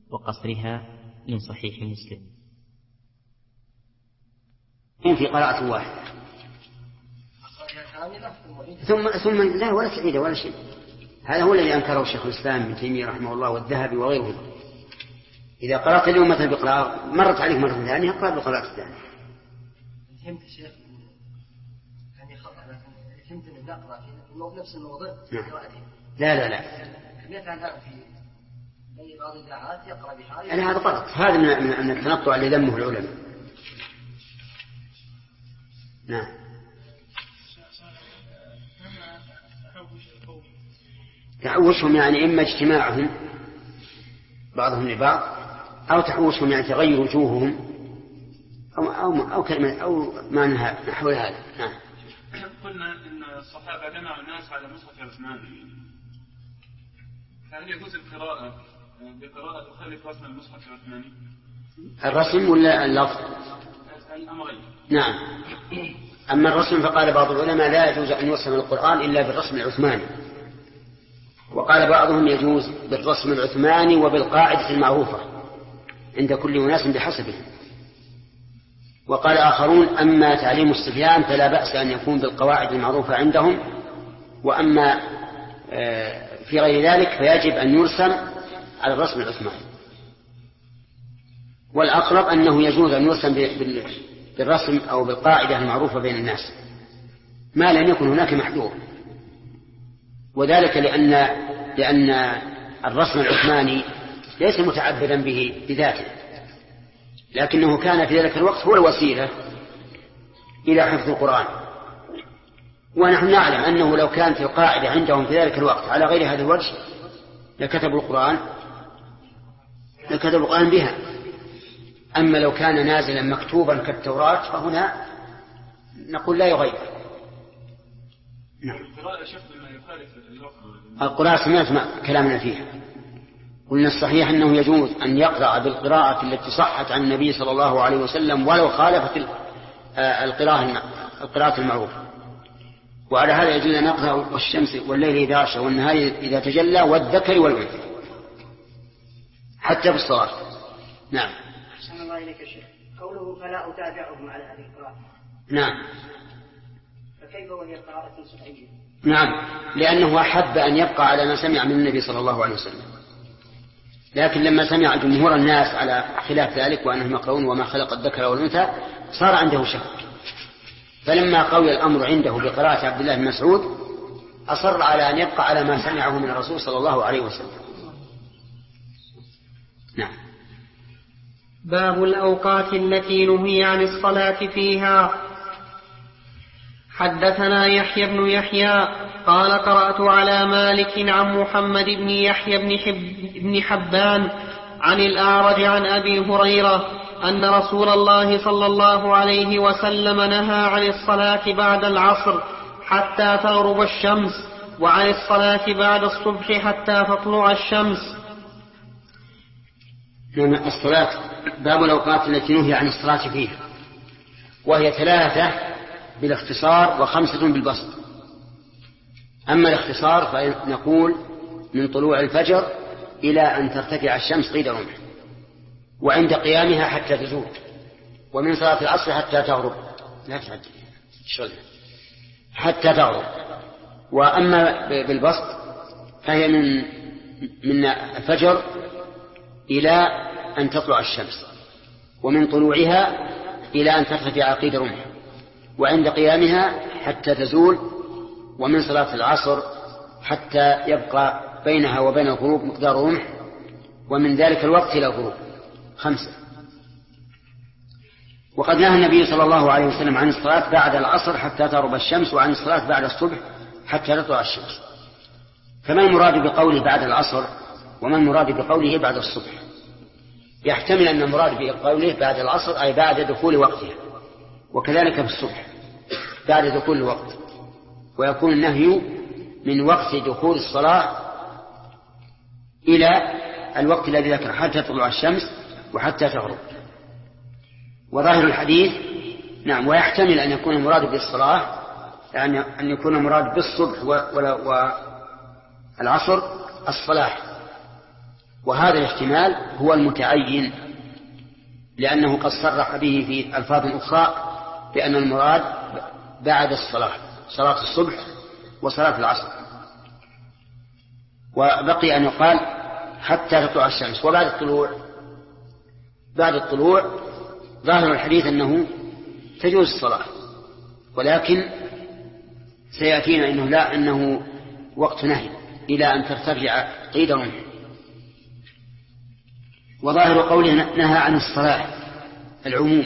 وقصرها من صحيح مسلم. في قراءة واحدة ثم لا ولا تعيد ولا شيء. هذا هو الذي أنكره الشيخ الإسلام ابن تيمية رحمه الله والذهبي وغيره. إذا قرأت اليوم مثلا بقراءة مرت عليك مرة ثانية اقرأ بقراءة الثانية. فهمت الشيخ يعني خطأ، لكن فهمت أن نقرأ في نفس الموضوع. لا كمية عن في بعض الإذاعات يقرأ بها يعني هذا غلط. هذا من التنطع اللي ذمه العلماء. نعم. تحوشهم يعني إما اجتماعهم بعضهم لبعض أو تحوشهم يعني تغير وجوههم أو كلمة أو ما نحو هذا. نعم. قلنا إن الصحابة جمعوا الناس على مصحف عثمان، فهل يجوز القراءة بقراءة تخالف رسم المصحف العثماني؟ الرسم ولا اللفظ؟ الأمرين. نعم. أما الرسم فقال بعض العلماء لا يجوز أن يرسم القرآن إلا بالرسم العثماني، وقال بعضهم يجوز بالرسم العثماني وبالقاعدة المعروفة عند كل أناس بحسبه. وقال آخرون أما تعليم الصبيان فلا بأس أن يكون بالقواعد المعروفة عندهم، وأما في غير ذلك فيجب أن يرسم على الرسم العثماني. والأقرب أنه يجوز أن يرسم بالرسم أو بالقاعدة المعروفة بين الناس ما لم يكن هناك محذور، وذلك لأن الرسم العثماني ليس متعبدا به بذاته، لكنه كان في ذلك الوقت هو الوسيلة إلى حفظ القرآن. ونحن نعلم أنه لو كانت القاعدة عندهم في ذلك الوقت على غير هذا الوجه لكتبوا القرآن بها. أما لو كان نازلا مكتوبا كالتوراة فهنا نقول لا يغير. نعم. القراءة سمعت كلامنا فيها. قلنا الصحيح أنه يجوز أن يقرأ بالقراءة التي صحت عن النبي صلى الله عليه وسلم ولو خالفت القراءة المعروفة. وعلى هذا يجوز أن يقرأ والشمس والليل إذا عشى والنهار إذا تجلى والذكر والأنثى حتى في الصلاة. نعم. أحسن الله إليك يا شيخ. قوله فلا أتابعهم على هذه القراءة. نعم. فكيف وهي قراءة صحيحة؟ نعم، لأنه أحب أن يبقى على ما سمع من النبي صلى الله عليه وسلم، لكن لما سمع جمهور الناس على خلاف ذلك وأنهم يقرؤون وما خلق الذكر والأنثى صار عنده شك، فلما قوي الأمر عنده بقراءة عبد الله بن مسعود أصر على أن يبقى على ما سمعه من الرسول صلى الله عليه وسلم. نعم. باب الأوقات التي نهي عن الصلاة فيها. حدثنا يحيى بن يحيى قال قرأت على مالك عن محمد بن يحيى بن حبان عن الأعرج عن أبي هريرة أن رسول الله صلى الله عليه وسلم نهى عن الصلاة بعد العصر حتى تغرب الشمس، وعن الصلاة بعد الصبح حتى تطلع الشمس. الصلاة باب الأوقات التي نهي عن الصلاة فيها، وهي 3 بالاختصار و5 بالبسط. أما الاختصار فنقول من طلوع الفجر إلى أن ترتفع الشمس قيد رمح، وعند قيامها حتى تزول، ومن صلاة العصر حتى تغرب، لا تعجل حتى تغرب. وأما بالبسط فهي من الفجر إلى أن تطلع الشمس، ومن طلوعها إلى أن ترتفع قيد رمح، وعند قيامها حتى تزول، ومن صلاة العصر حتى يبقى بينها وبين الغروب مقدار رمح، ومن ذلك الوقت إلى الغروب 5. وقد نهى النبي صلى الله عليه وسلم عن الصلاة بعد العصر حتى تغرب الشمس، وعن الصلاة بعد الصبح حتى تطلع الشمس. فما المراد بقوله بعد العصر وما المراد بقوله بعد الصبح؟ يحتمل أن المراد بقوله بعد العصر أي بعد دخول وقتها، وكذلك في الصبح بعد دخول الوقت، ويكون النهي من وقت دخول الصلاة إلى الوقت الذي ذكر حتى تطلع الشمس وحتى تغرب. وظاهر الحديث نعم، ويحتمل أن يكون المراد بالصلاة يعني أن يكون المراد بالصبح والعصر الصلاة، وهذا الاحتمال هو المتعين، لأنه قد صرح به في ألفاظ أخرى بأن المراد بعد الصلاة، صلاة الصبح وصلاة العصر. وبقي أن يقال حتى تطلع الشمس. وبعد الطلوع، بعد الطلوع ظاهر الحديث أنه تجوز الصلاة، ولكن سيأتينا إنه لا، أنه وقت نهي إلى أن ترتفع قيد رمح. وظاهر قوله نهى عن الصلاة العموم،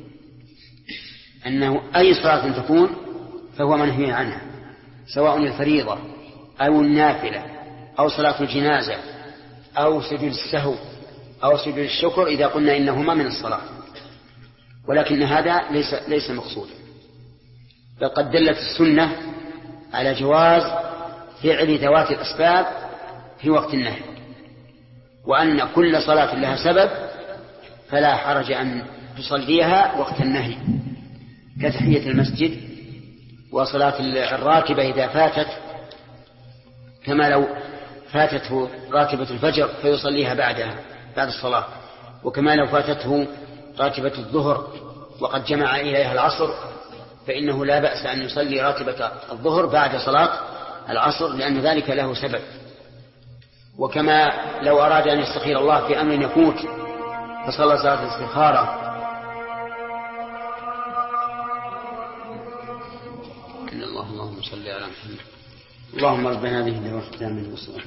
أنه أي صلاة تكون فهو منهي عنها، سواء الفريضة أو النافلة أو صلاة الجنازة أو سجود السهو أو سجود الشكر، إذا قلنا إنهما من الصلاة. ولكن هذا ليس مقصودا، بل قد دلت السنة على جواز فعل ذوات الأسباب في وقت النهي، وأن كل صلاة لها سبب فلا حرج أن تصليها وقت النهي، كتحية المسجد وصلاة الراكبة إذا فاتت، كما لو فاتته راتبة الفجر فيصليها بعد الصلاة، وكما لو فاتته راتبة الظهر وقد جمع إليها العصر فإنه لا بأس أن يصلي راتبة الظهر بعد صلاة العصر، لأن ذلك له سبب. وكما لو أراد أن يستخير الله في أمر يفوت فصلى صلاة الاستخارة. إن الله اللهم صل على محمد. اللهم ربنا هذه الدعوة التامة والصلاة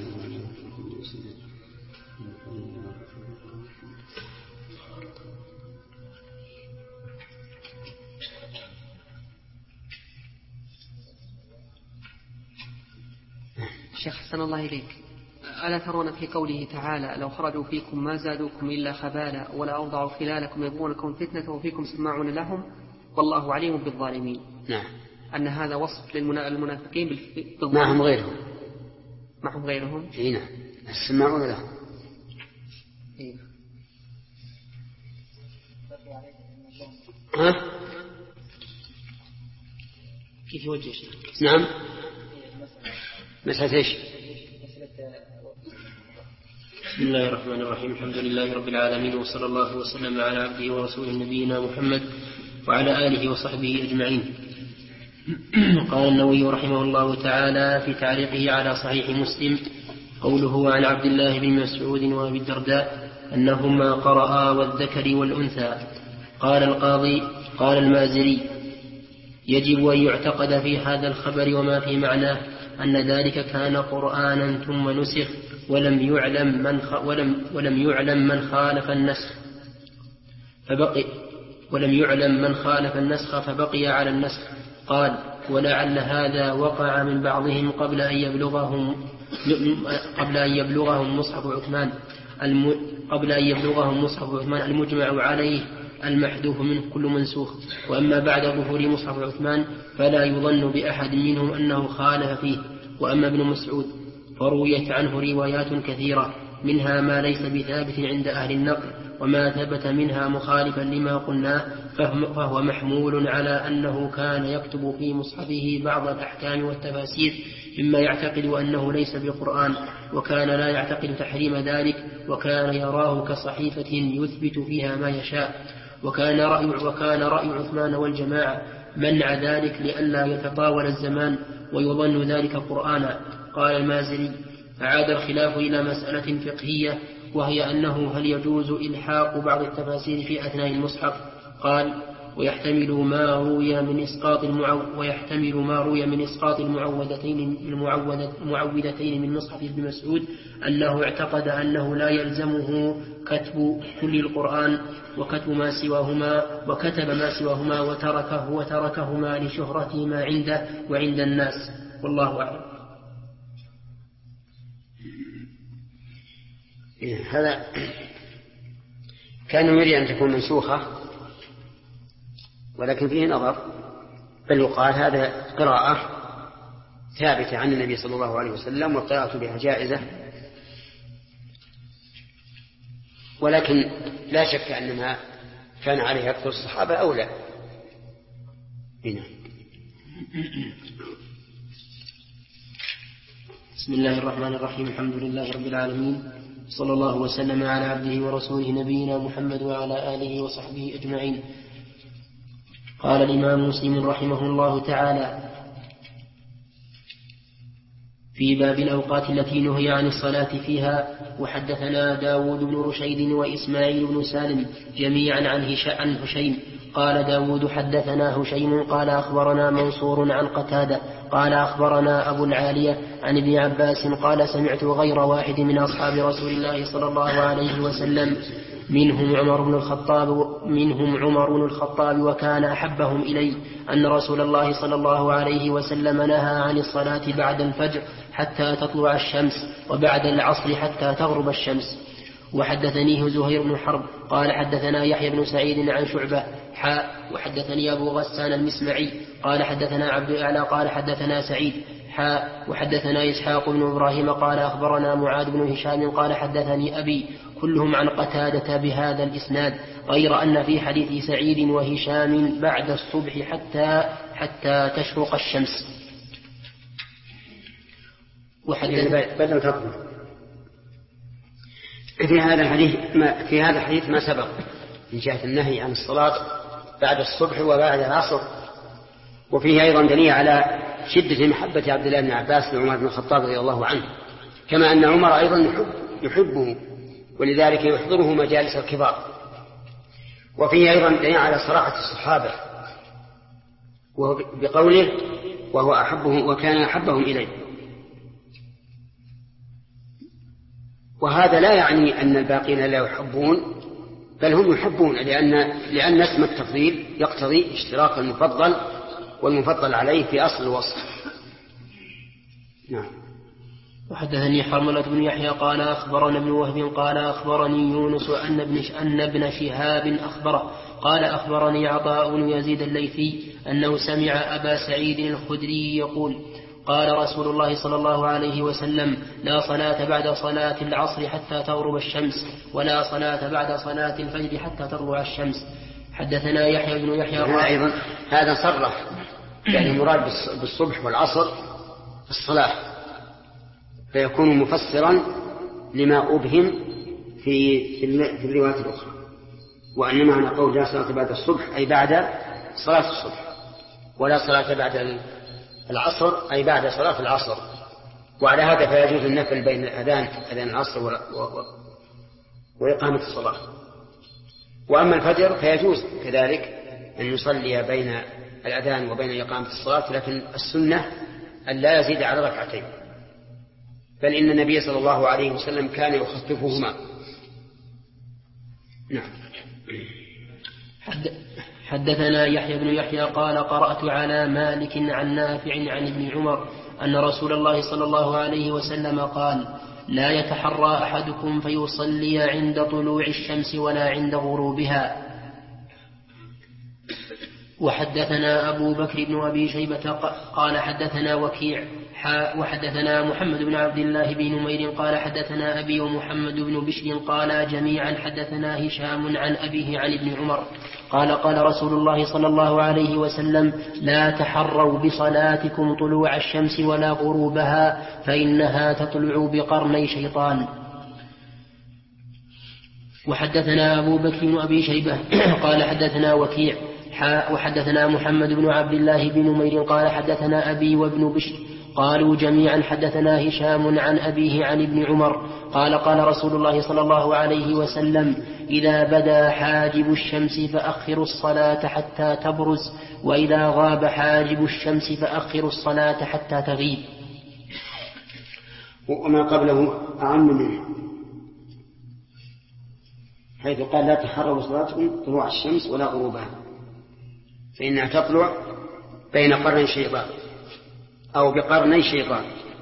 شيخ حسن الله إليك، ألا ترون في قوله تعالى لو خرجوا فيكم ما زادوكم إلا خبالا ولا أوضعوا خلالكم يبغونكم فتنة وفيكم سماعون لهم والله عليم بالظالمين؟ نعم. أن هذا وصف للمنافقين بالظالمين. معهم غيرهم. معهم غيرهم. نعم. السماعون لهم. ها؟ كيف يوجه شيء؟ نعم. مسألة ايش؟ بسم الله الرحمن الرحيم. الحمد لله رب العالمين، وصلى الله وسلم على عبده ورسوله نبينا محمد وعلى آله وصحبه أجمعين. قال النووي رحمه الله تعالى في تعليقه على صحيح مسلم قوله عن عبد الله بن مسعود وأبي الدرداء أنهما قرأا والذكر والأنثى. قال القاضي قال المازري يجب أن يعتقد في هذا الخبر وما في معناه أن ذلك كان قرآنا ثم نسخ ولم يعلم من خالف النسخ فبقي على النسخ. قال ولعل هذا وقع من بعضهم قبل أن يبلغهم مصحف عثمان المجمع عليه المحذوف منه كل منسوخ. وأما بعد ظهور مصحف عثمان فلا يظن بأحد منهم أنه خالف فيه. وأما ابن مسعود فرويت عنه روايات كثيرة منها ما ليس بثابت عند أهل النقل، وما ثبت منها مخالفا لما قلناه فهو محمول على أنه كان يكتب في مصحفه بعض الأحكام والتفاسير مما يعتقد أنه ليس بقرآن، وكان لا يعتقد تحريم ذلك، وكان يراه كصحيفة يثبت فيها ما يشاء. وكان رأي عثمان والجماعة منع ذلك لئلا يتطاول الزمان ويظن ذلك قرآنا. قال المازري أعاد الخلاف إلى مسألة فقهية، وهي أنه هل يجوز إلحاق بعض التفاسير في أثناء المصحف. قال ويحتمل ما روي من إسقاط المعوذتين من مصحف ابن مسعود أنه اعتقد أنه لا يلزمه كتب كل القرآن وكتب ما سواهما وتركهما لشهرتهما عنده وعند الناس، والله أعلم. هذا كان يريد أن تكون منسوخة، ولكن فيه نظر، بل يقال هذا قراءة ثابتة عن النبي صلى الله عليه وسلم والقراءة بها جائزة، ولكن لا شك أن ما كان عليه أكثر الصحابة أولى. هنا بسم الله الرحمن الرحيم. الحمد لله رب العالمين، صلى الله وسلم على عبده ورسوله نبينا محمد وعلى آله وصحبه أجمعين. قال الإمام مسلم رحمه الله تعالى في باب الأوقات التي نهي عن الصلاة فيها: وحدثنا داود بن رشيد وإسماعيل بن سالم جميعا عن هشيم قال داود حدثنا هشيم قال أخبرنا منصور عن قتادة قال أخبرنا أبو العالية عن ابن عباس قال سمعت غير واحد من أصحاب رسول الله صلى الله عليه وسلم منهم عمر بن الخطاب وكان أحبهم إلي أن رسول الله صلى الله عليه وسلم نهى عن الصلاة بعد الفجر حتى تطلع الشمس وبعد العصر حتى تغرب الشمس. وحدثنيه زهير بن حرب قال حدثنا يحيى بن سعيد عن شعبة وحدثني أبو غسان المسمعي قال حدثنا عبد الأعلى قال حدثنا سعيد وحدثنا إسحاق بن إبراهيم قال أخبرنا معاذ بن هشام قال حدثني أبي كلهم عن قتادة بهذا الإسناد غير أن في حديث سعيد وهشام بعد الصبح حتى تشرق الشمس. بدل تطلع. في هذا الحديث ما سبق من جهة النهي عن الصلاة بعد الصبح وبعد العصر، وفيه أيضا دليل على شدة محبة عبد الله بن عباس لعمر بن الخطاب رضي الله عنه، كما أن عمر أيضا يحبه ولذلك يحضره مجالس الكبار. وفيه أيضا دليل على صراحة الصحابة بقوله وهو أحبهم وكان أحبهم إليه. وهذا لا يعني أن الباقين لا يحبون، بل هم يحبون لأن اسم التفضيل يقتضي اشتراك المفضل والمفضل عليه في أصل الوصف. نعم. وحدثني حرملة بن يحيى قال أخبرنا ابن وهب قال أخبرني يونس أن ابن شهاب أخبره قال أخبرني عطاء بن يزيد الليثي أنه سمع أبا سعيد الخدري يقول قال رسول الله صلى الله عليه وسلم: لا صلاة بعد صلاة العصر حتى تغرب الشمس، ولا صلاة بعد صلاة الفجر حتى تطلع الشمس. حدثنا يحيى بن يحيى أيضا هذا صرح يعني المراد بالصبح والعصر الصلاة، فيكون مفسرا لما أبهم في الروايات الأخرى. وأنما أنا قول لا صلاة بعد الصبح أي بعد صلاة الصبح، ولا صلاة بعد العصر أي بعد صلاة العصر. وعلى هذا فيجوز النفل بين أذان العصر وإقامة الصلاة. وأما الفجر فيجوز كذلك أن يصلي بين الأذان وبين إقامة الصلاة، لكن السنة أن لا يزيد على ركعتين، بل إن النبي صلى الله عليه وسلم كان يخففهما. نعم. حدثنا يحيى بن يحيى قال قرأت على مالك عن نافع عن ابن عمر أن رسول الله صلى الله عليه وسلم قال: لا يتحرى أحدكم فيصلي عند طلوع الشمس ولا عند غروبها. وحدثنا أبو بكر بن أبي شيبة قال حدثنا وكيع وحدثنا محمد بن عبد الله بن نمير قال حدثنا أبي ومحمد بن بشر قال جميعا حدثنا هشام عن أبيه عن ابن عمر قال رسول الله صلى الله عليه وسلم: لا تحروا بصلاتكم طلوع الشمس ولا غروبها فإنها تطلع بقرني شيطان. وحدثنا أبو بكر بن أبي شيبة قال حدثنا وكيع وحدثنا محمد بن عبد الله بن نمير قال حدثنا أبي وابن بشر قالوا جميعا حدثنا هشام عن أبيه عن ابن عمر قال رسول الله صلى الله عليه وسلم: إذا بدا حاجب الشمس فأخروا الصلاة حتى تبرز، وإذا غاب حاجب الشمس فأخروا الصلاة حتى تغيب. وما قبله أعم منه، حيث قال: لا تحروا صلاتكم طلوع الشمس ولا غروبها فإنها تطلع بين قرني شيطان أو بقرني شيطان.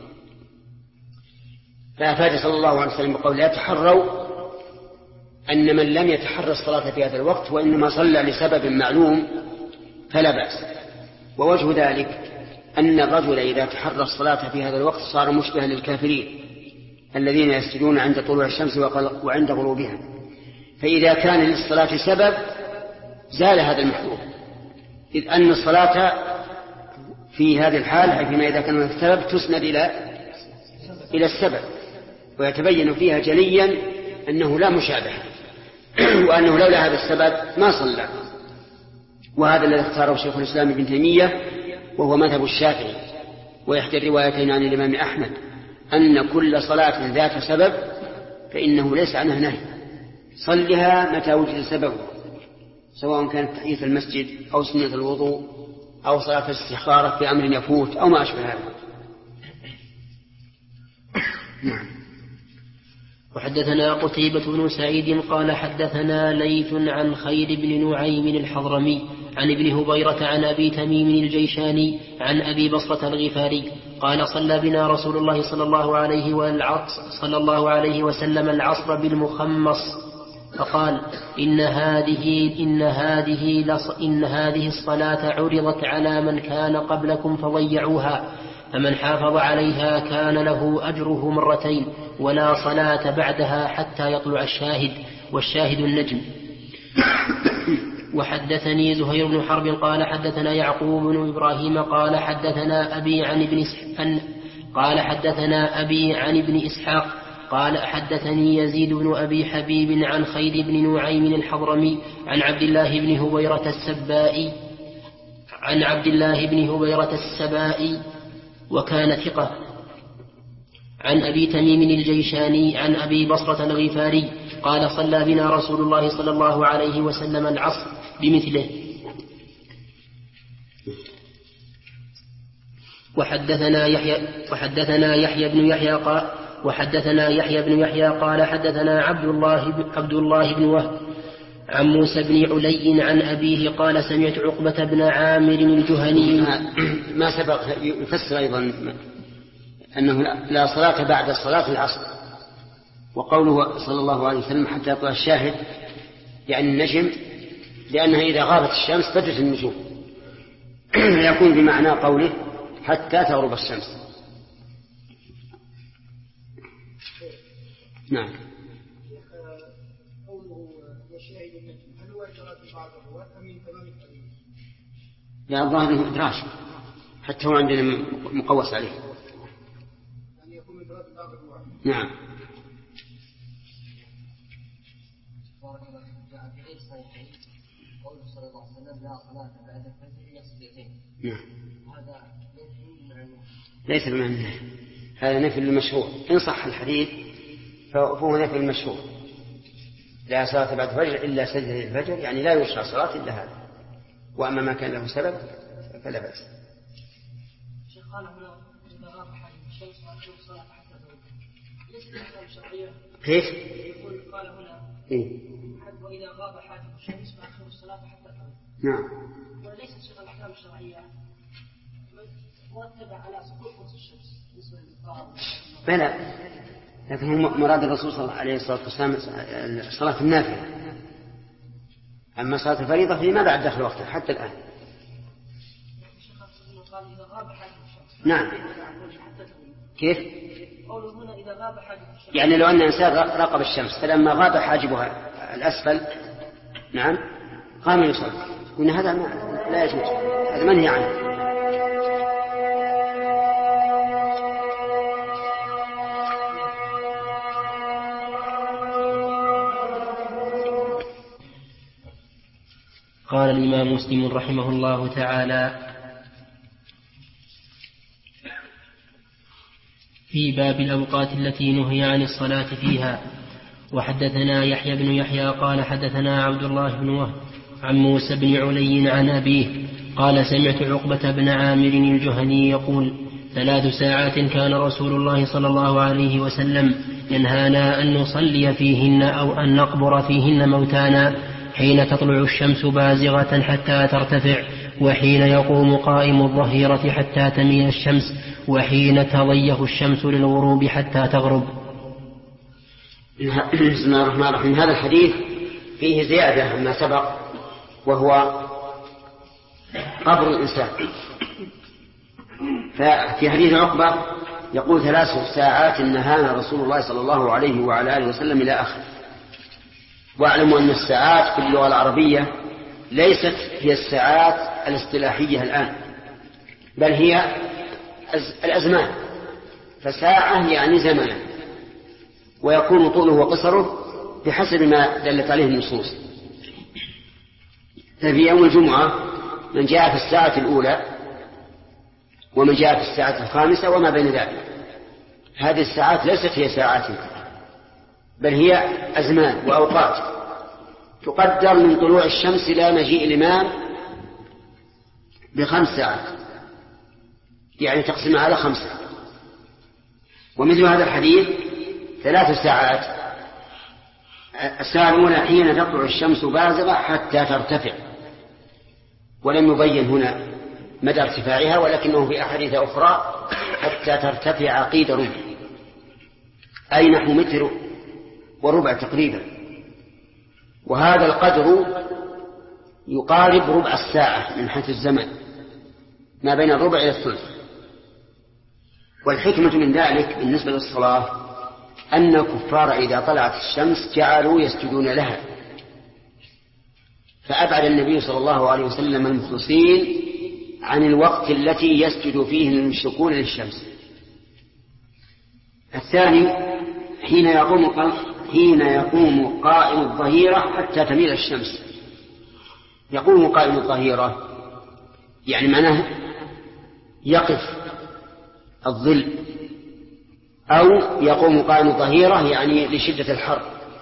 فأفاد صلى الله عليه وسلم بقول لا تحروا أن من لم يتحرى الصلاة في هذا الوقت وإنما صلى لسبب معلوم فلا بأس. ووجه ذلك أن الرجل إذا تحرى الصلاة في هذا الوقت صار مشبها للكافرين الذين يسجدون عند طلوع الشمس وعند غروبها. فإذا كان للصلاة سبب زال هذا المحظور، إذ أن الصلاة في هذه الحال أي فيما إذا كان السبب تسند إلى السبب، ويتبين فيها جليا أنه لا مشابهة وأنه لولا هذا السبب ما صلى. وهذا الذي اختاره شيخ الإسلام ابن تيمية وهو مذهب الشافعي. وإحدى الروايتين عن الإمام أحمد أن كل صلاة ذات سبب فإنه ليس عنها نهي، صلها متى وجد سببه، سواء كانت تحية المسجد أو سنة الوضوء أو صلاة الاستخارة في أمر يفوت أو ما أشبه هذا. وحدثنا قتيبة بن سعيد قال حدثنا ليث عن خير بن نعيم الحضرمي عن ابن هبيرة عن أبي تميم الجيشاني عن أبي بصرة الغفاري قال صلى بنا رسول الله صلى الله عليه وسلم العصر بالمخمص فقال إن هذه الصلاة عرضت على من كان قبلكم فضيعوها، فمن حافظ عليها كان له أجره مرتين ولا صلاة بعدها حتى يطلع الشاهد، والشاهد النجم. وحدثني زهير بن حرب قال حدثنا يعقوب بن إبراهيم قال حدثنا أبي عن ابن إسحاق قال حدثني يزيد بن أبي حبيب عن خير بن نعيم الحضرمي عن عبد الله بن هبيرة السبائي وكان ثقة عن أبي تميم الجيشاني عن أبي بصرة الغفاري قال صلى بنا رسول الله صلى الله عليه وسلم العصر بمثله. وحدثنا يحيى بن يحيى قال حدثنا عبد الله بن وهب عن موسى بن علي عن أبيه قال سمعت عقبة بن عامر الجهني. ما سبق يفسر أيضا أنه لا صلاة بعد صلاة العصر، وقوله صلى الله عليه وسلم حتى يطلع الشاهد يعني النجم، لأنها إذا غابت الشمس بدت النجوم يكون بمعنى قوله حتى تغرب الشمس. نعم. لا، الظاهر أنه إدراج حتى هو عندنا مقوس عليه. نعم. ليس بمعنى هذا نفي المشروع، إن صح الحديث فهو نفي المشروع، لا صلاة بعد الفجر إلا سجدة الفجر، يعني لا يشرع صلاة إلا هذا، وأما ما كان له سبب فلا بأس. شيخ قال هنا إذا غاب حاجب الشمس فأخذ الصلاة حتى تغرب، ليس الأحكام الشرعية. كيف؟ يقول قال هنا وإذا غاب حاجب الشمس فأخذ الصلاة حتى تغرب. نعم. وليست شيخ الأحكام الشرعية مرتبة على سقوط قرص الشمس بالنسبة للطهارة. بلى، لكن هو مراد الرسول صلى الله عليه وسلم الصلاة النافلة، أما صلاة الفريضة فيما بعد دخل وقتها حتى الآن. قال إذا غاب حاجب الشمس. نعم. كيف؟ قوله هنا إذا غاب حاجب الشمس. يعني لو أن إنسان راقب الشمس فلما غاب حاجبها الأسفل نعم قام يصلي، قلنا هذا لا يجوز، هذا منهي عنه. قال الإمام مسلم رحمه الله تعالى في باب الأوقات التي نهي عن الصلاة فيها. وحدثنا يحيى بن يحيى قال حدثنا عبد الله بن وهب عن موسى بن علي عن أبيه قال سمعت عقبة بن عامر الجهني يقول 3 ساعات كان رسول الله صلى الله عليه وسلم ينهانا أن نصلي فيهن أو أن نقبر فيهن موتانا، حين تطلع الشمس بازغة حتى ترتفع، وحين يقوم قائم الظهيرة حتى تميل الشمس، وحين تضيه الشمس للغروب حتى تغرب. بسم الله الرحمن الرحيم. هذا الحديث فيه زيادة عما سبق، وهو قبر الإنسان. ففي حديث عقبة يقول 3 ساعات نهانا رسول الله صلى الله عليه وعلى آله وسلم إلى آخره. واعلموا أن الساعات في اللغة العربية ليست هي الساعات الاصطلاحية الآن، بل هي الأزمان، فساعة يعني زمنا، ويكون طوله وقصره بحسب ما دلت عليه النصوص. ففي يوم الجمعة من جاء في الساعة الأولى ومن جاء في الساعة الخامسة وما بين ذلك. هذه الساعات ليست هي ساعات بل هي أزمان وأوقات تقدر من طلوع الشمس إلى مجيء الإمام ب5 ساعات، يعني تقسم على 5. ومثل هذا الحديث 3 ساعات. الساعة الأولى حين تطلع الشمس بازغة حتى ترتفع، ولم يبين هنا مدى ارتفاعها، ولكنه في أحاديث أخرى حتى ترتفع قيد ربع، أي نحو 1.25 متر تقريبا. وهذا القدر يقارب ربع الساعة من حيث الزمن، ما بين الربع إلى الثلث. والحكمة من ذلك بالنسبة للصلاة أن الكفار إذا طلعت الشمس جعلوا يسجدون لها، فأبعد النبي صلى الله عليه وسلم المخلصين عن الوقت التي يسجد فيه المشركون للشمس. الثاني حين يقوم قائم الظهيرة حتى تميل الشمس. يقوم قائم الظهيرة يعني معناه يقف الظل، أو يقوم قائم الظهيرة يعني لشدة الحر،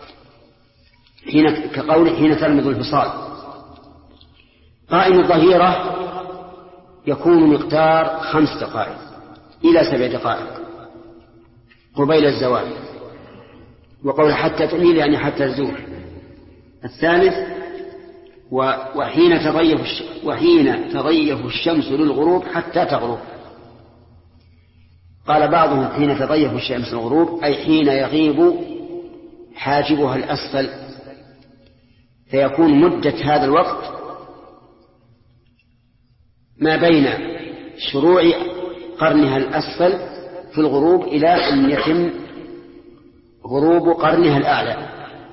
كقوله حين تلمض الفصال. قائم الظهيرة يكون مقدار 5 دقائق إلى 7 دقائق قبيل الزوال، وقول حتى تميل يعني حتى الزول. الثالث وحين تضيف الشمس للغروب حتى تغرب. قال بعضهم حين تضيف الشمس للغروب أي حين يغيب حاجبها الأسفل، فيكون مدة هذا الوقت ما بين شروع قرنها الأسفل في الغروب إلى أن يتم غروب قرنها الأعلى.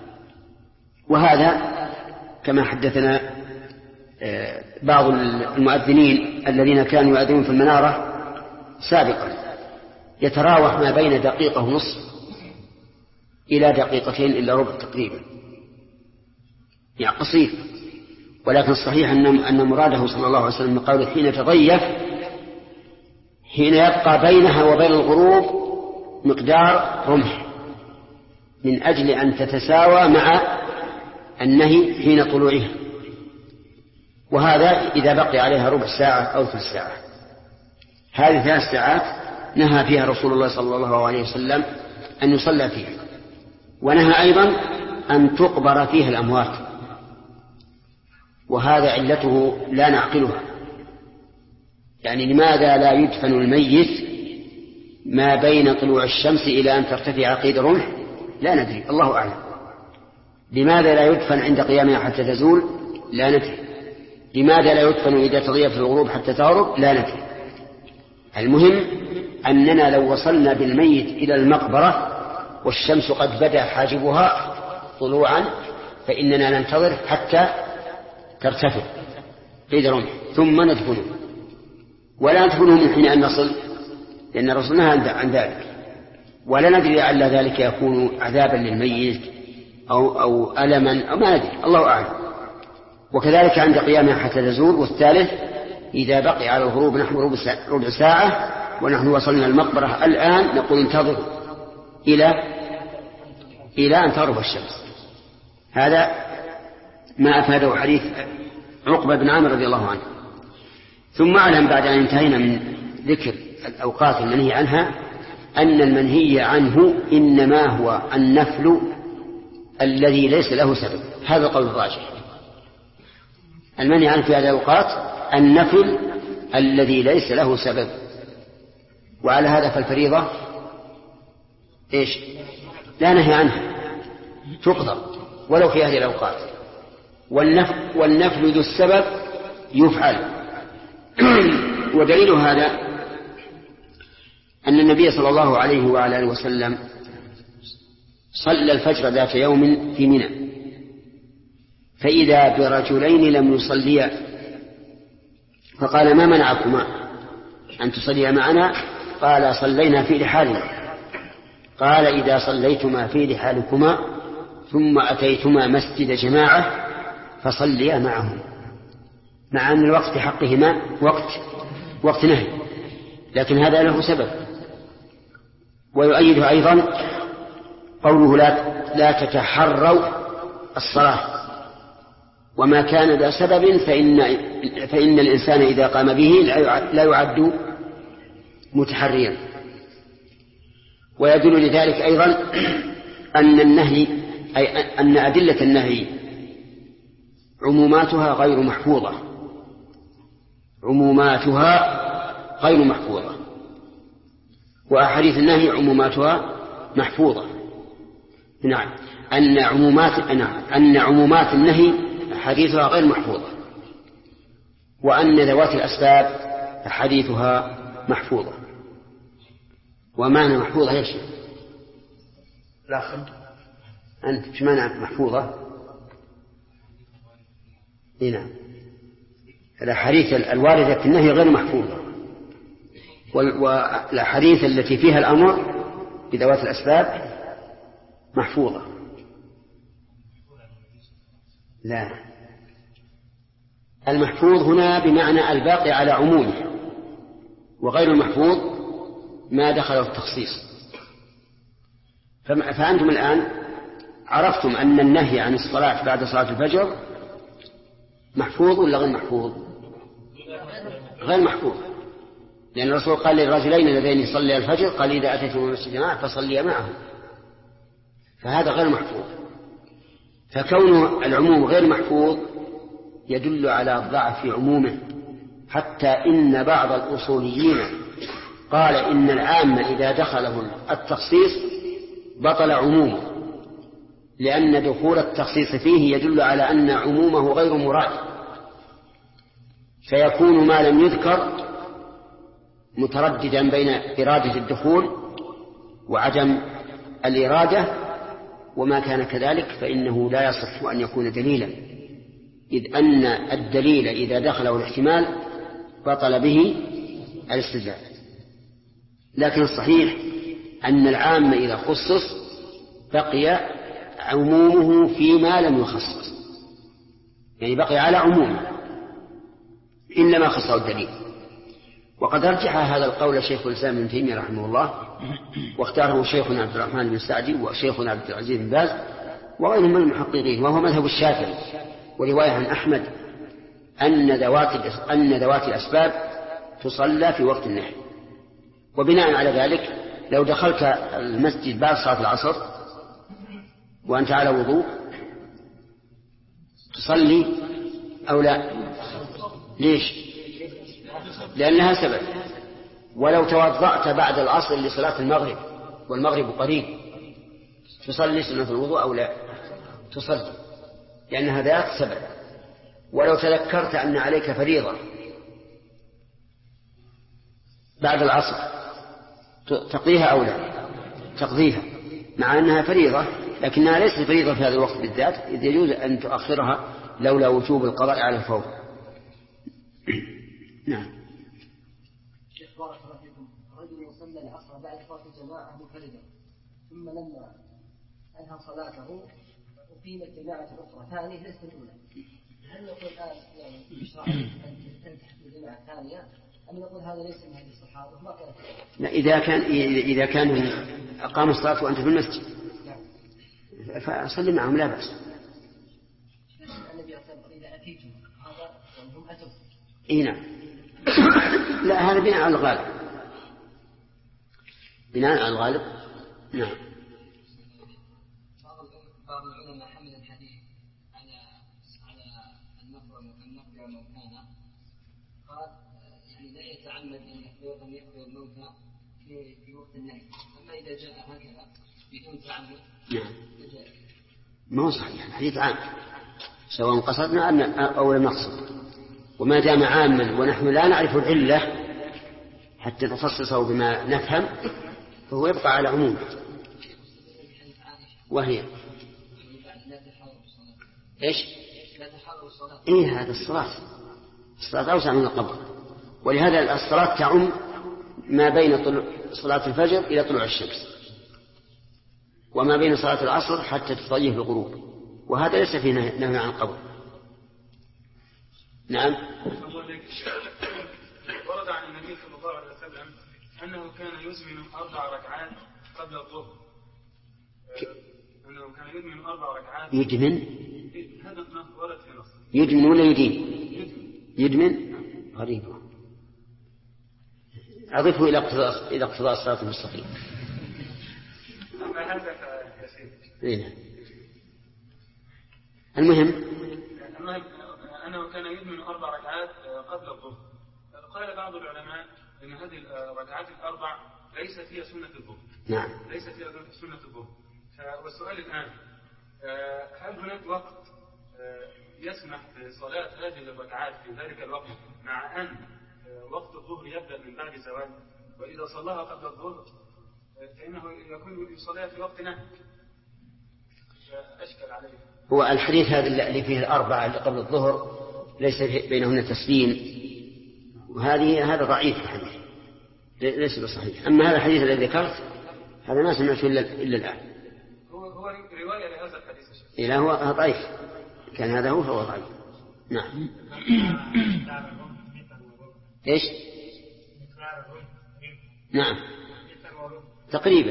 وهذا كما حدثنا بعض المؤذنين الذين كانوا يؤذنون في المنارة سابقا يتراوح ما بين 1.5 دقيقة إلى 2 دقيقتين إلا ربع تقريبا، يعني قصير. ولكن الصحيح أن مراده صلى الله عليه وسلم قوله حين تضيف حين يبقى بينها وبين الغروب مقدار رمح، من أجل أن تتساوى مع النهي حين طلوعها، وهذا إذا بقي عليها ربع ساعة أو 3 ساعة. هذه 3 ساعات نهى فيها رسول الله صلى الله عليه وسلم أن يصلى فيها، ونهى أيضا أن تقبر فيها الأموات، وهذا علته لا نعقلها. يعني لماذا لا يدفن الميت ما بين طلوع الشمس إلى أن ترتفع قيد الرمح؟ لا ندري، الله أعلم. لماذا لا يدفن عند قيامها حتى تزول؟ لا ندري. لماذا لا يدفن إذا تضيف الغروب حتى تغرب؟ لا ندري. المهم أننا لو وصلنا بالميت إلى المقبرة والشمس قد بدا حاجبها طلوعا فإننا ننتظر حتى ترتفع قيد الرمح ثم ندفنه، ولا ندفنه من حين أن نصل، لأن الرسول نهى عن ذلك. ولا ندري لعل ذلك يكون عذابا للميت أو ألما أو ما ندري، الله أعلم. وكذلك عند قيامها حتى تزول. والثالث إذا بقي على الغروب نحو ربع ساعة ونحن وصلنا المقبرة الآن نقول انتظر إلى أن تغرب الشمس. هذا ما أفاده حديث عقبة بن عامر رضي الله عنه. ثم أعلم بعد أن انتهينا من ذكر الأوقات المنهي عنها أن المنهي عنه إنما هو النفل الذي ليس له سبب. هذا قول الراجح. المنهي عنه في هذه الأوقات النفل الذي ليس له سبب. وعلى هذا فالفريضة إيش؟ لا نهي عنها، تقضى ولو في هذه الأوقات. والنفل ذو السبب يفعل. ودليل هذا أن النبي صلى الله عليه وعلى آله وسلم صلى الفجر ذات يوم في منى، فإذا برجلين لم يصليا، فقال ما منعكما أن تصليا معنا؟ قال صلينا في رحالنا. قال إذا صليتما في رحالكما ثم أتيتما مسجد جماعة فصليا معهم، مع أن الوقت في حقهما وقت نهي، لكن هذا له سبب. ويؤيد أيضا قوله لا تتحروا الصلاة، وما كان ذا سبب فإن الإنسان إذا قام به لا يعد متحريا. ويدل لذلك أيضا أن النهي أن أدلة النهي عموماتها غير محفوظة، وأحاديث النهي عموماتها محفوظة. نعم، أن عمومات النهي حديثها غير محفوظة، وأن ذوات الأسباب حديثها محفوظة. ومعنى محفوظة يا شيخ؟ لا أنت ايش معنى محفوظة؟ نعم، الأحاديث الواردة في النهي غير محفوظة، والأحاديث التي فيها الأمر بذوات الأسباب محفوظة. لا، المحفوظ هنا بمعنى الباقي على عمومه، وغير المحفوظ ما دخله التخصيص. فأنتم الآن عرفتم أن النهي عن الصلاة بعد صلاة الفجر محفوظ ولا غير محفوظ؟ غير محفوظ، لأن الرسول قال للرجلين اللذين يصلي الفجر قال إذا أتيتم المسجد جماعة فصليا معهم، فهذا غير محفوظ. فكون العموم غير محفوظ يدل على ضعف عمومه، حتى إن بعض الأصوليين قال إن العام إذا دخله التخصيص بطل عمومه، لأن دخول التخصيص فيه يدل على أن عمومه غير مراد، فيكون ما لم يذكر مترددا بين إرادة الدخول وعدم الإرادة، وما كان كذلك فإنه لا يصح أن يكون دليلا، إذ أن الدليل إذا دخله الاحتمال بطل به الاستدلال. لكن الصحيح أن العام إذا خصص بقي عمومه فيما لم يخصص، يعني بقي على عمومه إلا ما خصه الدليل. وقد رجح هذا القول شيخ الإسلام ابن تيمية رحمه الله، واختاره شيخنا عبد الرحمن بن سعدي وشيخنا عبد العزيز بن باز وغيرهم من المحققين، وهو مذهب الشافعي، ورواية عن أحمد أن ذوات الأسباب تصلى في وقت النهي. وبناء على ذلك لو دخلت المسجد بعد صلاة العصر وأنت على وضوء تصلي أو لا؟ ليش؟ لأنها سبب. ولو توضأت بعد العصر لصلاة المغرب والمغرب قريب تصلي سنة الوضوء أو لا؟ تصلي، لأنها ذات سبب. ولو تذكرت أن عليك فريضة بعد العصر تقضيها أو لا؟ تقضيها، مع أنها فريضة لكنها ليست فريضة في هذا الوقت بالذات، إذ يجوز أن تؤخرها لولا وجوب القضاء على الفور. نعم. شيخ بارك الله فيكم، رجل صلى العصر بعد صلاة الجماعة منفردا، ثم لما أنهى صلاته أقيمت جماعة أخرى ثانية ليست الأولى، هل نقول الآن يعني يشرع أن تلتحق بالجماعة الثانية، أم نقول هذا ليس من هذه الصحابة؟ ما كان لا، إذا كان أقام الصلاة وأنت في المسجد فصلي معهم لا بأس. النبي أقول إذا أتيتم هذا وهم أتوا. إيه نعم. لا، هذا بناء على الغالب. بناء على الغالب. نعم. بعض العلماء حمل الحديث على النقل والموتان، قال يعني لا يتعمد أن يحضر الموتى في وقت النهي، أما إذا جاء هكذا بدون تعمد ما هو صحيح، الحديث عام سواء قصدنا أو لم نقصد، وما دام عاما ونحن لا نعرف العلة حتى نخصصه بما نفهم فهو يبقى على عمومه. وهي إيش؟ إيه هذا الصلاة أوسع من القبر، ولهذا الصلاة تعم ما بين صلاة الفجر إلى طلوع الشمس، وما بين صلاة العصر حتى تطيف الغروب، وهذا ليس فيه نهي عن القبر. نعم. ورد عن النبي صلى الله عليه وسلم أنه كان يزمن 4 ركعات قبل الظهر. أنه كان يزمن 4 ركعات. يدمن؟ هذا ورد في نص. يدمن ولا يدين؟ يدمن. غريب. أضفه إلى اقتضاء الصراط المستقيم. المهم أنه كان يدمن 4 ركعات قبل الظهر. قال بعض العلماء أن هذه الركعات ال4 ليست هي سنة الظهر. نعم. ليست هي سنة الظهر. والسؤال الآن، هل هناك وقت يسمح بصلاة هذه الركعات في ذلك الوقت، مع أن وقت الظهر يبدأ من بعد زوال، وإذا صلاها قبل الظهر فإنه يكون يصليها في وقت نهي؟ أشكل عليه. هو الحديث هذا اللي فيه 4 اللي قبل الظهر ليس بينهن تسليم، هذا ضعيف الحديث، ليس بصحيح. أما هذا الحديث الذي ذكرت هذا ما سمعته إلا الآن. هو رواية لهذا الحديث. إلا هو ضعيف، كان هذا هو فهو ضعيف. نعم. إيش؟ نعم تقريبا.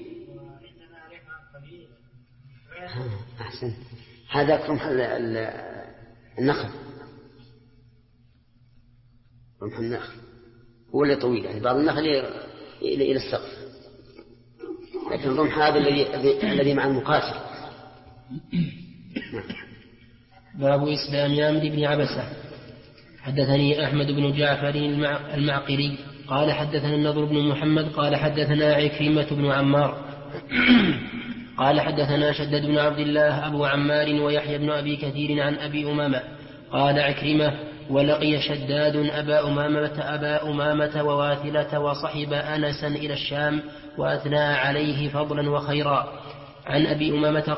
أحسن. هذا أكرم النخل، رمح النخل هو اللي طويل، يعني بعض النخل إلى السقف، لكن الرمح هذا الذي مع المقاتل. باب إسلام عمرو بن عبسة. حدثني أحمد بن جعفر المعقري قال حدثنا النضر بن محمد قال حدثنا عكرمة بن عمار قال حدثنا شداد بن عبد الله أبو عمار ويحيى بن أبي كثير عن أبي أمامة قال عكرمة ولقي شداد أبا أمامة وواثلة وصحب أنسا إلى الشام وأثنى عليه فضلا وخيرا. عن أبي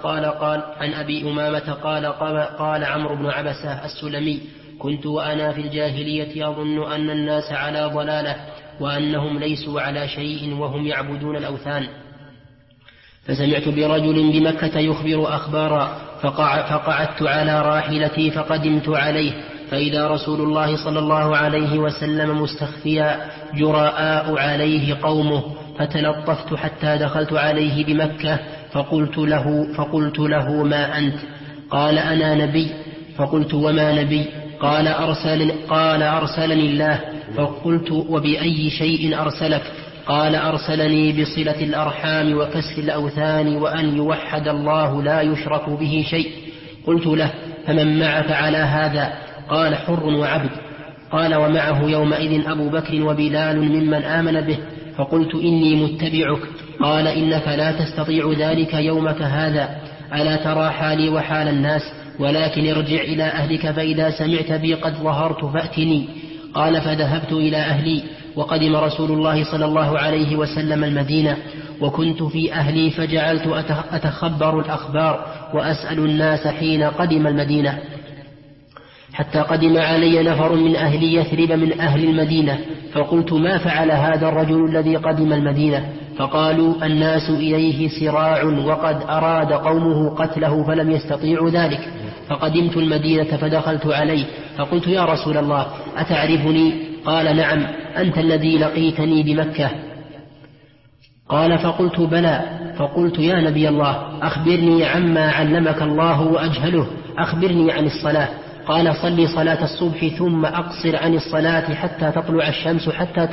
أمامة قال عمرو بن عبسة السلمي كنت وأنا في الجاهلية أظن أن الناس على ضلالة وأنهم ليسوا على شيء وهم يعبدون الأوثان، فسمعت برجل بمكة يخبر أخبارا فقعدت على راحلتي فقدمت عليه فإذا رسول الله صلى الله عليه وسلم مستخفيا جراء عليه قومه، فتلطفت حتى دخلت عليه بمكة فقلت له ما أنت؟ قال أنا نبي. فقلت وما نبي؟ قال أرسلني الله. فقلت وبأي شيء أرسلك؟ قال أرسلني بصلة الأرحام وكسر الأوثان وأن يوحد الله لا يشرك به شيء. قلت له فمن معك على هذا؟ قال حر وعبد. قال ومعه يومئذ أبو بكر وبلال ممن آمن به. فقلت إني متبعك. قال إنك لا تستطيع ذلك يومك هذا، ألا ترى حالي وحال الناس؟ ولكن ارجع إلى أهلك فإذا سمعت بي قد ظهرت فأتني. قال فذهبت إلى أهلي وقدم رسول الله صلى الله عليه وسلم المدينة وكنت في أهلي فجعلت أتخبر الأخبار وأسأل الناس حين قدم المدينة، حتى قدم علي نفر من أهل يثرب من أهل المدينة فقلت ما فعل هذا الرجل الذي قدم المدينة؟ فقالوا الناس إليه سراع وقد أراد قومه قتله فلم يستطيعوا ذلك. فقدمت المدينة فدخلت عليه فقلت يا رسول الله أتعرفني؟ قال نعم أنت الذي لقيتني بمكة. قال فقلت بلى. فقلت يا نبي الله أخبرني عما علمك الله وأجهله، أخبرني عن الصلاة. قال صلي صلاة الصبح ثم أقصر عن الصلاة حتى تطلع الشمس حتى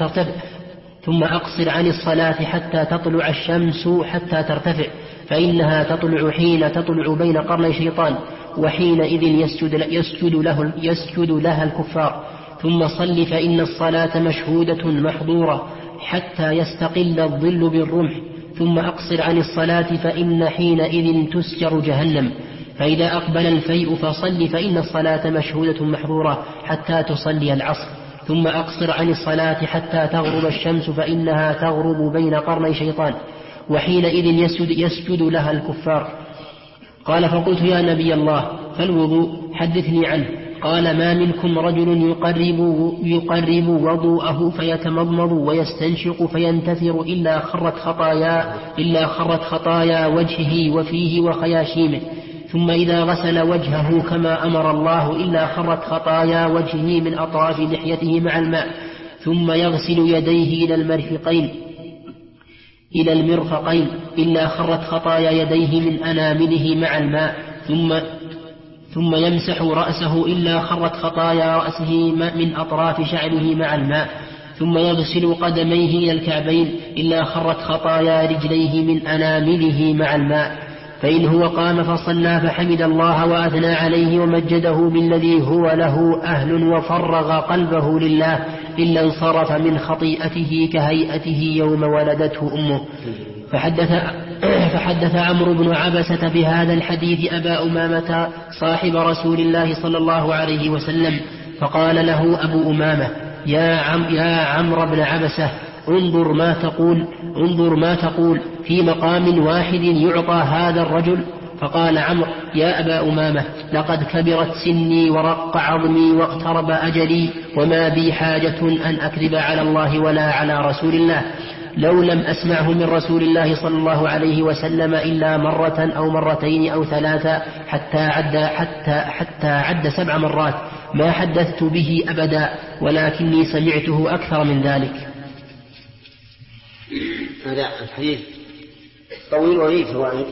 ترتفع فإنها تطلع حين تطلع بين قرني شيطان وحينئذ يسجد لها الكفار. ثم صل فإن الصلاة مشهودة محظورة حتى يستقل الظل بالرمح. ثم أقصر عن الصلاة فإن حينئذ تسجر جهنم. فإذا أقبل الفيء فصل فإن الصلاة مشهودة محظورة حتى تصلي العصر. ثم أقصر عن الصلاة حتى تغرب الشمس فإنها تغرب بين قرني شيطان وحينئذ يسجد لها الكفار. قال فقلت يا نبي الله فالوضوء حدثني عنه. قال ما منكم رجل يقرب وضوءه فيتمضمض ويستنشق فينتثر إلا خرت خطايا وجهه وفيه وخياشيمه، ثم إذا غسل وجهه كما أمر الله إلا خرت خطايا وجهه من أطراف لحيته مع الماء، ثم يغسل يديه إلى المرفقين إلا خرت خطايا يديه من أنامله مع الماء، ثم يمسح رأسه إلا خرت خطايا رأسه من أطراف شعره مع الماء، ثم يغسل قدميه إلى الكعبين إلا خرت خطايا رجليه من أنامله مع الماء. فإن هو قام فصلى فحمد الله وأثنى عليه ومجده بالذي هو له أهل وفرغ قلبه لله إلا انصرف من خطيئته كهيئته يوم ولدته أمه. فحدث عمرو بن عبسة بهذا الحديث أبا أمامة صاحب رسول الله صلى الله عليه وسلم، فقال له أبو أمامة يا عمرو بن عبسة انظر ما تقول في مقام واحد يعطى هذا الرجل. فقال عمرو يا أبا أمامة لقد كبرت سني ورق عظمي واقترب أجلي وما بي حاجة أن أكذب على الله ولا على رسول الله، لو لم أسمعه من رسول الله صلى الله عليه وسلم إلا مرة أو مرتين أو ثلاثة حتى عد 7 مرات ما حدثت به أبدا، ولكني سمعته أكثر من ذلك. هذا الحديث طويل وفيه فوائد،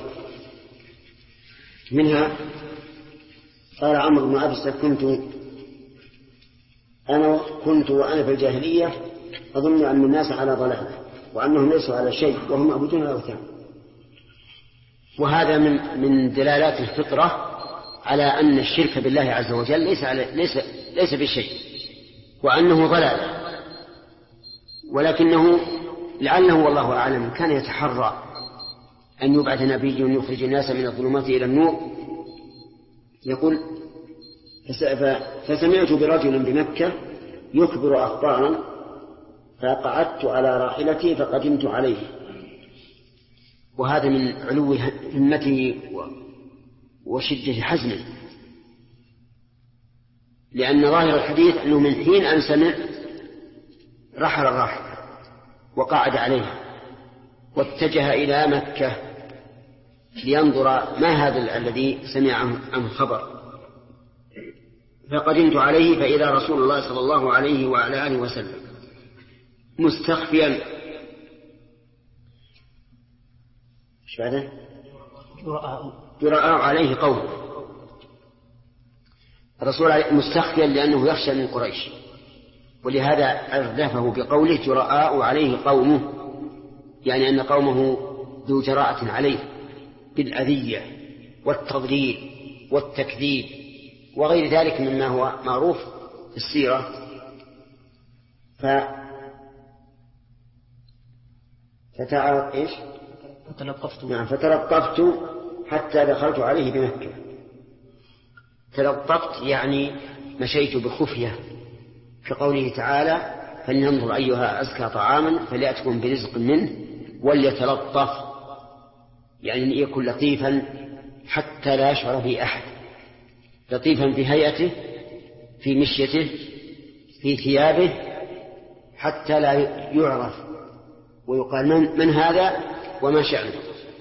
منها قال عمرو بن عبسة كنت وأنا في الجاهلية أظن أن الناس على ضلالة وأنهم ليسوا على شيء وهم يعبدون الأوثان. وهذا من دلالات الفطرة على أن الشرك بالله عز وجل ليس بشيء وأنه ضلال، ولكنه لعله والله أعلم كان يتحرى أن يبعث نبي يخرج الناس من الظلمات إلى النور. يقول فسمعت برجل بمكة يخبر أخبارا فقعدت على راحلتي فقدمت عليه. وهذا من علو همته وشدة حزمه، لأن ظاهر الحديث أنه من حين أن سمع رحل الراحلة وقعد عليها واتجه إلى مكة لينظر ما هذا الذي سمع عنه خبر. فقدمت عليه فإذا رسول الله صلى الله عليه وعلى آله وسلم مستخفيا جراء عليه قوم الرسول مستخفيا لأنه يخشى من قريش، ولهذا أردفه بقوله جراء عليه قومه، يعني أن قومه ذو جراءة عليه بالأذية والتضليل والتكذيب وغير ذلك مما هو معروف في السيرة. فتلطفت حتى دخلت عليه بمكة. تلطفت يعني مشيت بخفية، كقوله تعالى فلننظر أيها أزكى طعاما فليأتكم برزق منه وليتلطف، يعني يكون لطيفا حتى لا يشعر به أحد، لطيفا في هيئته في مشيته في ثيابه حتى لا يعرف ويقال من هذا وما شأنه.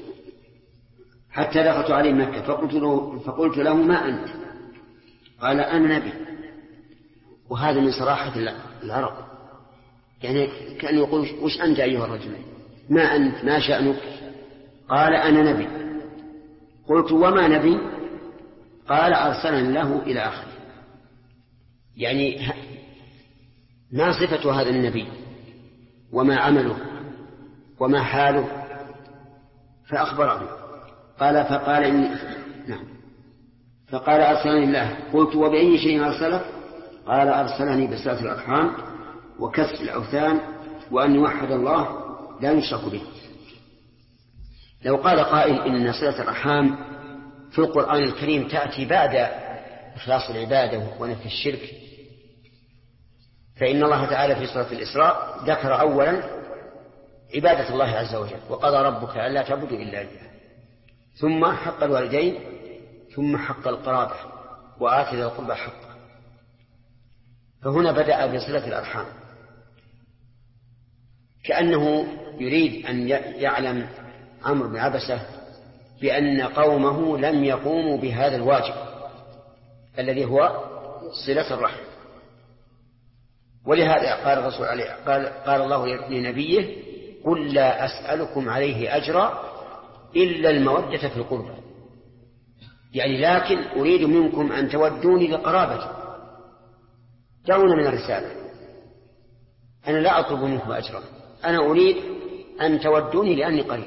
حتى دخلت عليه مكة فقلت له ما أنت؟ قال أنا نبي. وهذا من صراحة العرب، يعني كان يقول وش أنت أيها الرجل؟ ما أنت؟ ما شأنك؟ قال أنا نبي. قلت وما نبي؟ قال أرسلني الله إلى آخره. يعني ما صفة هذا النبي وما عمله وما حاله؟ فأخبره. فقال أرسلني الله. قلت وبأي شيء أرسلك؟ قال أرسلني بصلة الأرحام وكسر الأوثان وأن يوحد الله لا يشرك به. لو قال قائل إن صلة الأرحام في القرآن الكريم تأتي بعد إخلاص العبادة ونفي الشرك، فإن الله تعالى في سورة الإسراء ذكر أولا عبادة الله عز وجل وقضى ربك ألا تعبدوا إلا إياه، ثم حق الوالدين، ثم حق القرابة وآت ذي القربى حقه. فهنا بدأ بصلة الأرحام، كأنه يريد أن يعلم عمرو بن عبسة بأن قومه لم يقوموا بهذا الواجب الذي هو صلة الرحم. ولهذا قال الرسول عليه قال الله لنبيه: قل لا أسألكم عليه أجرا إلا المودة في القربى، يعني لكن أريد منكم أن تودوني لقرابتي، دعونا من الرسالة، أنا لا أطلب منكم أجرا، أنا أريد أن تودوني لأني قريب.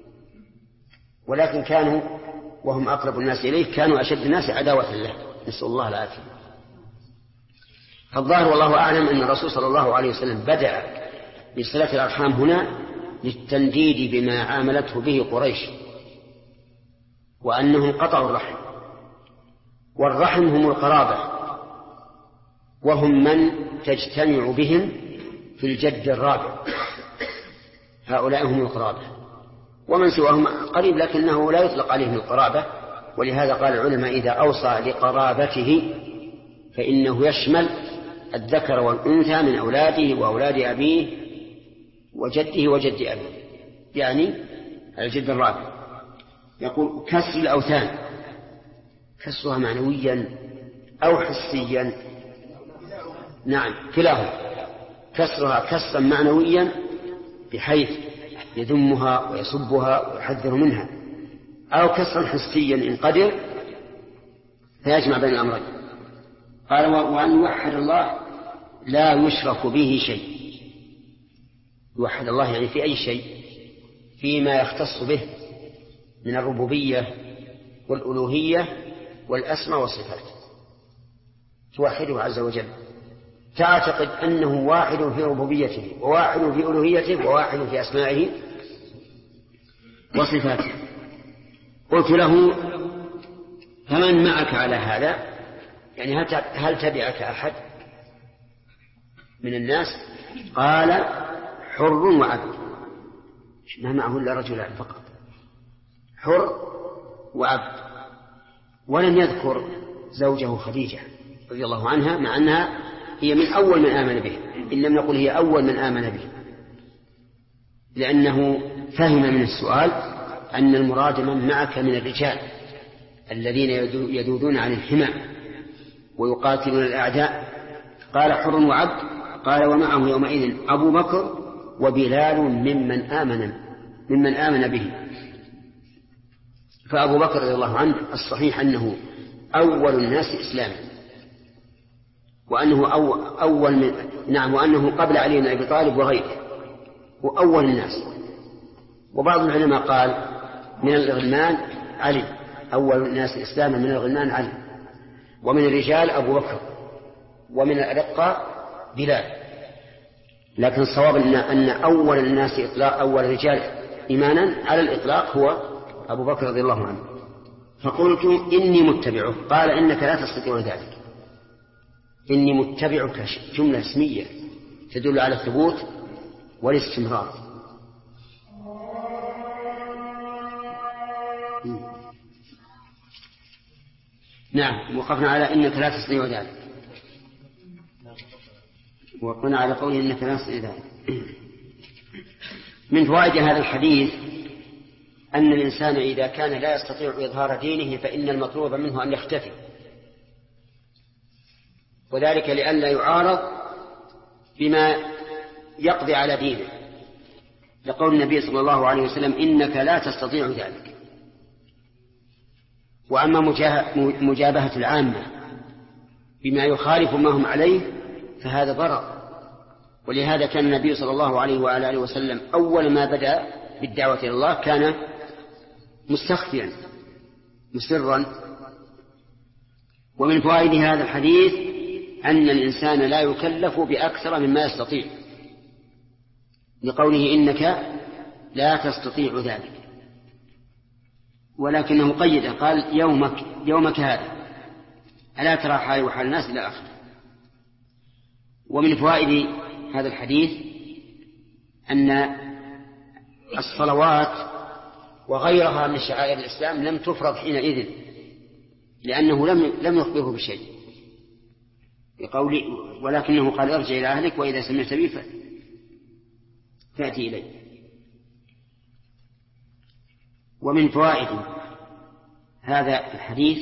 ولكن كانوا وهم أقرب الناس إليه كانوا أشد الناس عداوة له، نسأل الله العافية. فالظاهر والله أعلم أن الرسول صلى الله عليه وسلم بدأ بصلة الأرحام هنا للتنديد بما عاملته به قريش، وأنهم قطعوا الرحم، والرحم هم القرابة، وهم من تجتمع بهم في الجد الرابع، هؤلاء هم القرابة، ومن سواهم قريب لكنه لا يطلق عليهم القرابة. ولهذا قال العلماء: إذا أوصى لقرابته فإنه يشمل الذكر والأنثى من أولاده وأولاد أبيه وجده وجد أبيه، يعني الجد الرابع. يقول: كسر الأوثان، كسرها معنويا أو حسيا؟ نعم، كلاهما. كسرها كسرا معنويا بحيث يذمها ويسبها ويحذر منها، أو كسرا حسيا إن قدر فيجمع بين الأمرين. قال: وأن يوحد الله لا يشرك به شيء. يوحد الله يعني في أي شيء، فيما يختص به من الربوبية والألوهية والأسماء والصفات، توحده عز وجل، تعتقد أنه واحد في ربوبيته وواحد في ألوهيته وواحد في أسمائه وصفاته. قلت له: فمن معك على هذا؟ يعني هل تبعك أحد من الناس؟ قال: حر وعبد، ما معه إلا رجلان فقط، حر وعبد. ولم يذكر زوجه خديجة رضي الله عنها، مع أنها هي من أول من آمن به، إن لم نقل هي أول من آمن به، لأنه فهم من السؤال أن المراد من معك من الرجال الذين يذودون عن الحمى ويقاتلون الأعداء. قال: حر وعبد. قال: ومعه يومئذ أبو بكر وبلال ممن آمن به. فأبو بكر رضي الله عنه الصحيح أنه أول الناس إسلاما، وأنه وأنه قبل علي بن أبي طالب وغيره، وأول الناس. وبعض العلماء قال من الغلمان علي، أول الناس إسلاما من الغلمان علي، ومن الرجال أبو بكر، ومن الأرقة بلال. لكن الصواب أن أول الناس أول الرجال إيمانا على الإطلاق هو أبو بكر رضي الله عنه. فقلت: إني متبعه. قال: إنك لا تستطيع ذلك. إني متبعك جملة اسمية تدل على الثبوت والاستمرار. نعم، وقفنا على إنك لا تستطيع ذلك، وقفنا على قوله إنك لا تستطيع ذلك. من فوائد هذا الحديث أن الإنسان إذا كان لا يستطيع إظهار دينه فإن المطلوب منه أن يختفي، وذلك لئلا يعارض بما يقضي على دينه، لقول النبي صلى الله عليه وسلم: إنك لا تستطيع ذلك. وأما مجابهة العامة بما يخالف ما هم عليه فهذا ضرر. ولهذا كان النبي صلى الله عليه وعلى آله وسلم أول ما بدأ بالدعوة إلى الله كان مستخفيا مسرا. ومن فوائد هذا الحديث أن الإنسان لا يكلف بأكثر مما يستطيع، لقوله: إنك لا تستطيع ذلك، ولكنه قيده، قال: يومك هذا، ألا ترى حال وحال الناس إلى آخره. ومن فوائد هذا الحديث أن الصلوات وغيرها من شعائر الإسلام لم تفرض حينئذ، لأنه لم يخبره بشيء. بقول ولكنه قال ارجع إلى أهلك وإذا سمعت بي فأتي إلي. ومن فوائد هذا الحديث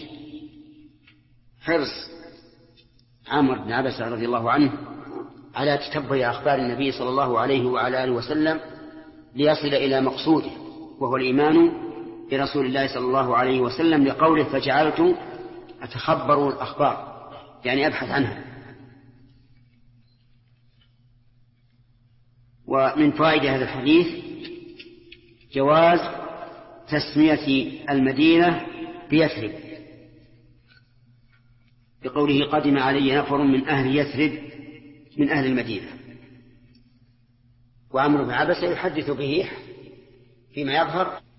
حرص عمرو بن عبسة رضي الله عنه على تتبع أخبار النبي صلى الله عليه وعلى آله وسلم ليصل إلى مقصوده، وهو الإيمان برسول الله صلى الله عليه وسلم، لقوله فجعلت أتخبر الأخبار، يعني أبحث عنها. ومن فائدة هذا الحديث جواز تسمية المدينة بيثرب، بقوله قدم علي نفر من أهل يثرب من أهل المدينة. وعمرو بن عبسة يحدث به فيما يظهر